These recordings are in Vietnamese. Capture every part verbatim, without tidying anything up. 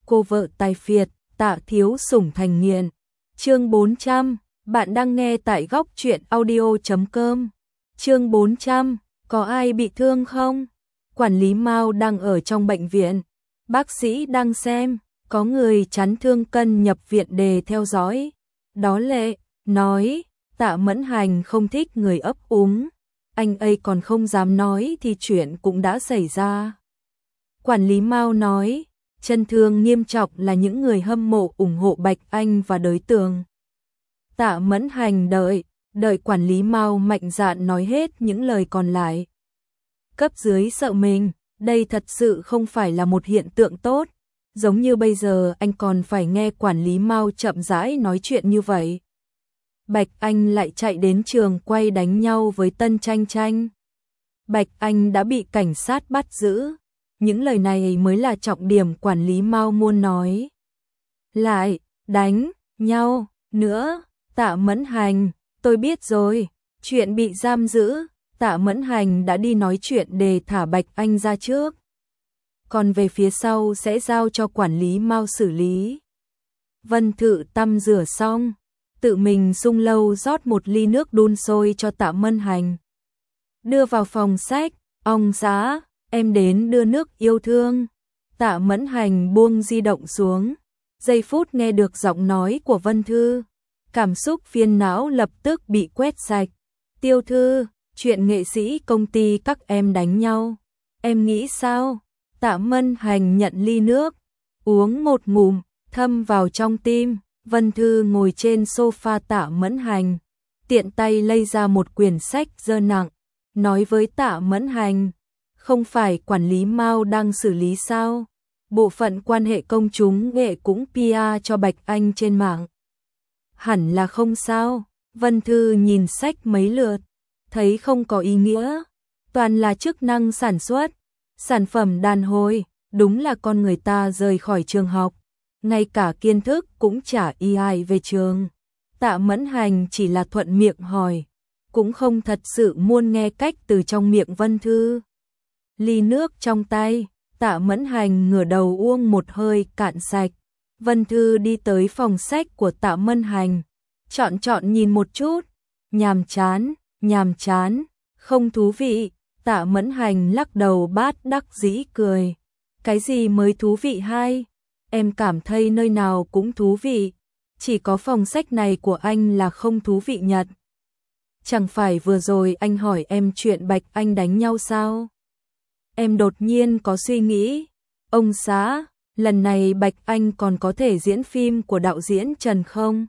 cô vợ tài phiệt, Tạ thiếu sủng thành nghiện. Chương bốn trăm, bạn đang nghe tại góc truyện audio chấm com. Chương bốn trăm, có ai bị thương không? Quản lý Mao đang ở trong bệnh viện. Bác sĩ đang xem, có người chấn thương cân nhập viện để theo dõi. Đó Lệ nói, Tạ Mẫn Hành không thích người ấp úng. Anh ấy còn không dám nói thì chuyện cũng đã xảy ra. Quản lý Mao nói, chân thương nghiêm trọng là những người hâm mộ ủng hộ Bạch Anh và đối tượng. Tạ Mẫn Hành đợi, đợi quản lý Mao mạnh dạn nói hết những lời còn lại. Cấp dưới sợ mình, đây thật sự không phải là một hiện tượng tốt. Giống như bây giờ anh còn phải nghe quản lý Mao chậm rãi nói chuyện như vậy. Bạch Anh lại chạy đến trường quay đánh nhau với Tân Tranh Tranh. Bạch Anh đã bị cảnh sát bắt giữ. Những lời này mới là trọng điểm quản lý Mao muốn nói. Lại, đánh, nhau, nữa, Tạ Mẫn Hành, tôi biết rồi, chuyện bị giam giữ, Tạ Mẫn Hành đã đi nói chuyện để thả Bạch Anh ra trước. Còn về phía sau sẽ giao cho quản lý Mao xử lý. Vân Thự tắm rửa xong, tự mình sung lâu rót một ly nước đun sôi cho Tạ Mẫn Hành. Đưa vào phòng sách, ông xã, em đến đưa nước yêu thương. Tạ Mẫn Hành buông di động xuống. Giây phút nghe được giọng nói của Vân Thư, cảm xúc phiền não lập tức bị quét sạch. Tiêu Thư, chuyện nghệ sĩ công ty các em đánh nhau, em nghĩ sao? Tạ Mẫn Hành nhận ly nước, uống một ngụm, thâm vào trong tim. Vân Thư ngồi trên sofa Tạ Mẫn Hành, tiện tay lấy ra một quyển sách dơ nặng, nói với Tạ Mẫn Hành, không phải quản lý Mao đang xử lý sao? Bộ phận quan hệ công chúng nghệ cũng pê e cho Bạch Anh trên mạng. Hẳn là không sao. Vân Thư nhìn sách mấy lượt, thấy không có ý nghĩa, toàn là chức năng sản xuất, sản phẩm đàn hồi, đúng là con người ta rời khỏi trường học, ngay cả kiến thức cũng chả y ai về trường. Tạ Mẫn Hành chỉ là thuận miệng hỏi, cũng không thật sự muốn nghe cách từ trong miệng Vân Thư. Ly nước trong tay, Tạ Mẫn Hành ngửa đầu uống một hơi cạn sạch. Vân Thư đi tới phòng sách của Tạ Mẫn Hành, chọn chọn nhìn một chút, nhàm chán, nhàm chán, không thú vị. Tạ Mẫn Hành lắc đầu bát đắc dĩ cười. Cái gì mới thú vị hay? Em cảm thấy nơi nào cũng thú vị, chỉ có phòng sách này của anh là không thú vị nhật. Chẳng phải vừa rồi anh hỏi em chuyện Bạch Anh đánh nhau sao? Em đột nhiên có suy nghĩ, ông xã, lần này Bạch Anh còn có thể diễn phim của đạo diễn Trần không?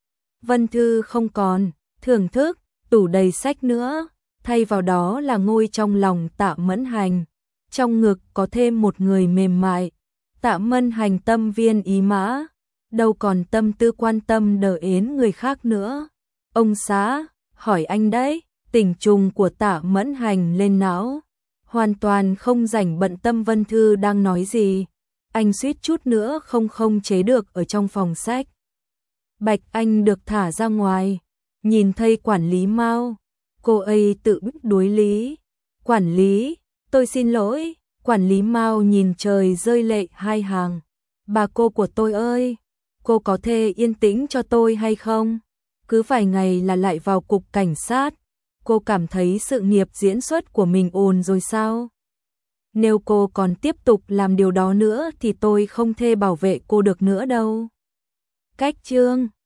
Vân Thư không còn, thưởng thức, tủ đầy sách nữa, thay vào đó là ngôi trong lòng Tạ Mẫn Hành. Trong ngực có thêm một người mềm mại. Tạ Mẫn Hành tâm viên ý mã, đâu còn tâm tư quan tâm đờ ến người khác nữa. Ông xã, hỏi anh đấy, tình trùng của Tạ Mẫn Hành lên não, hoàn toàn không rảnh bận tâm Vân Thư đang nói gì. Anh suýt chút nữa không không chế được ở trong phòng sách. Bạch Anh được thả ra ngoài, nhìn thấy quản lý Mao, cô ấy tự biết đối lý. Quản lý, tôi xin lỗi. Quản lý Mao nhìn trời rơi lệ hai hàng. Bà cô của tôi ơi, cô có thể yên tĩnh cho tôi hay không? Cứ vài ngày là lại vào cục cảnh sát. Cô cảm thấy sự nghiệp diễn xuất của mình ổn rồi sao? Nếu cô còn tiếp tục làm điều đó nữa thì tôi không thể bảo vệ cô được nữa đâu. Cách chương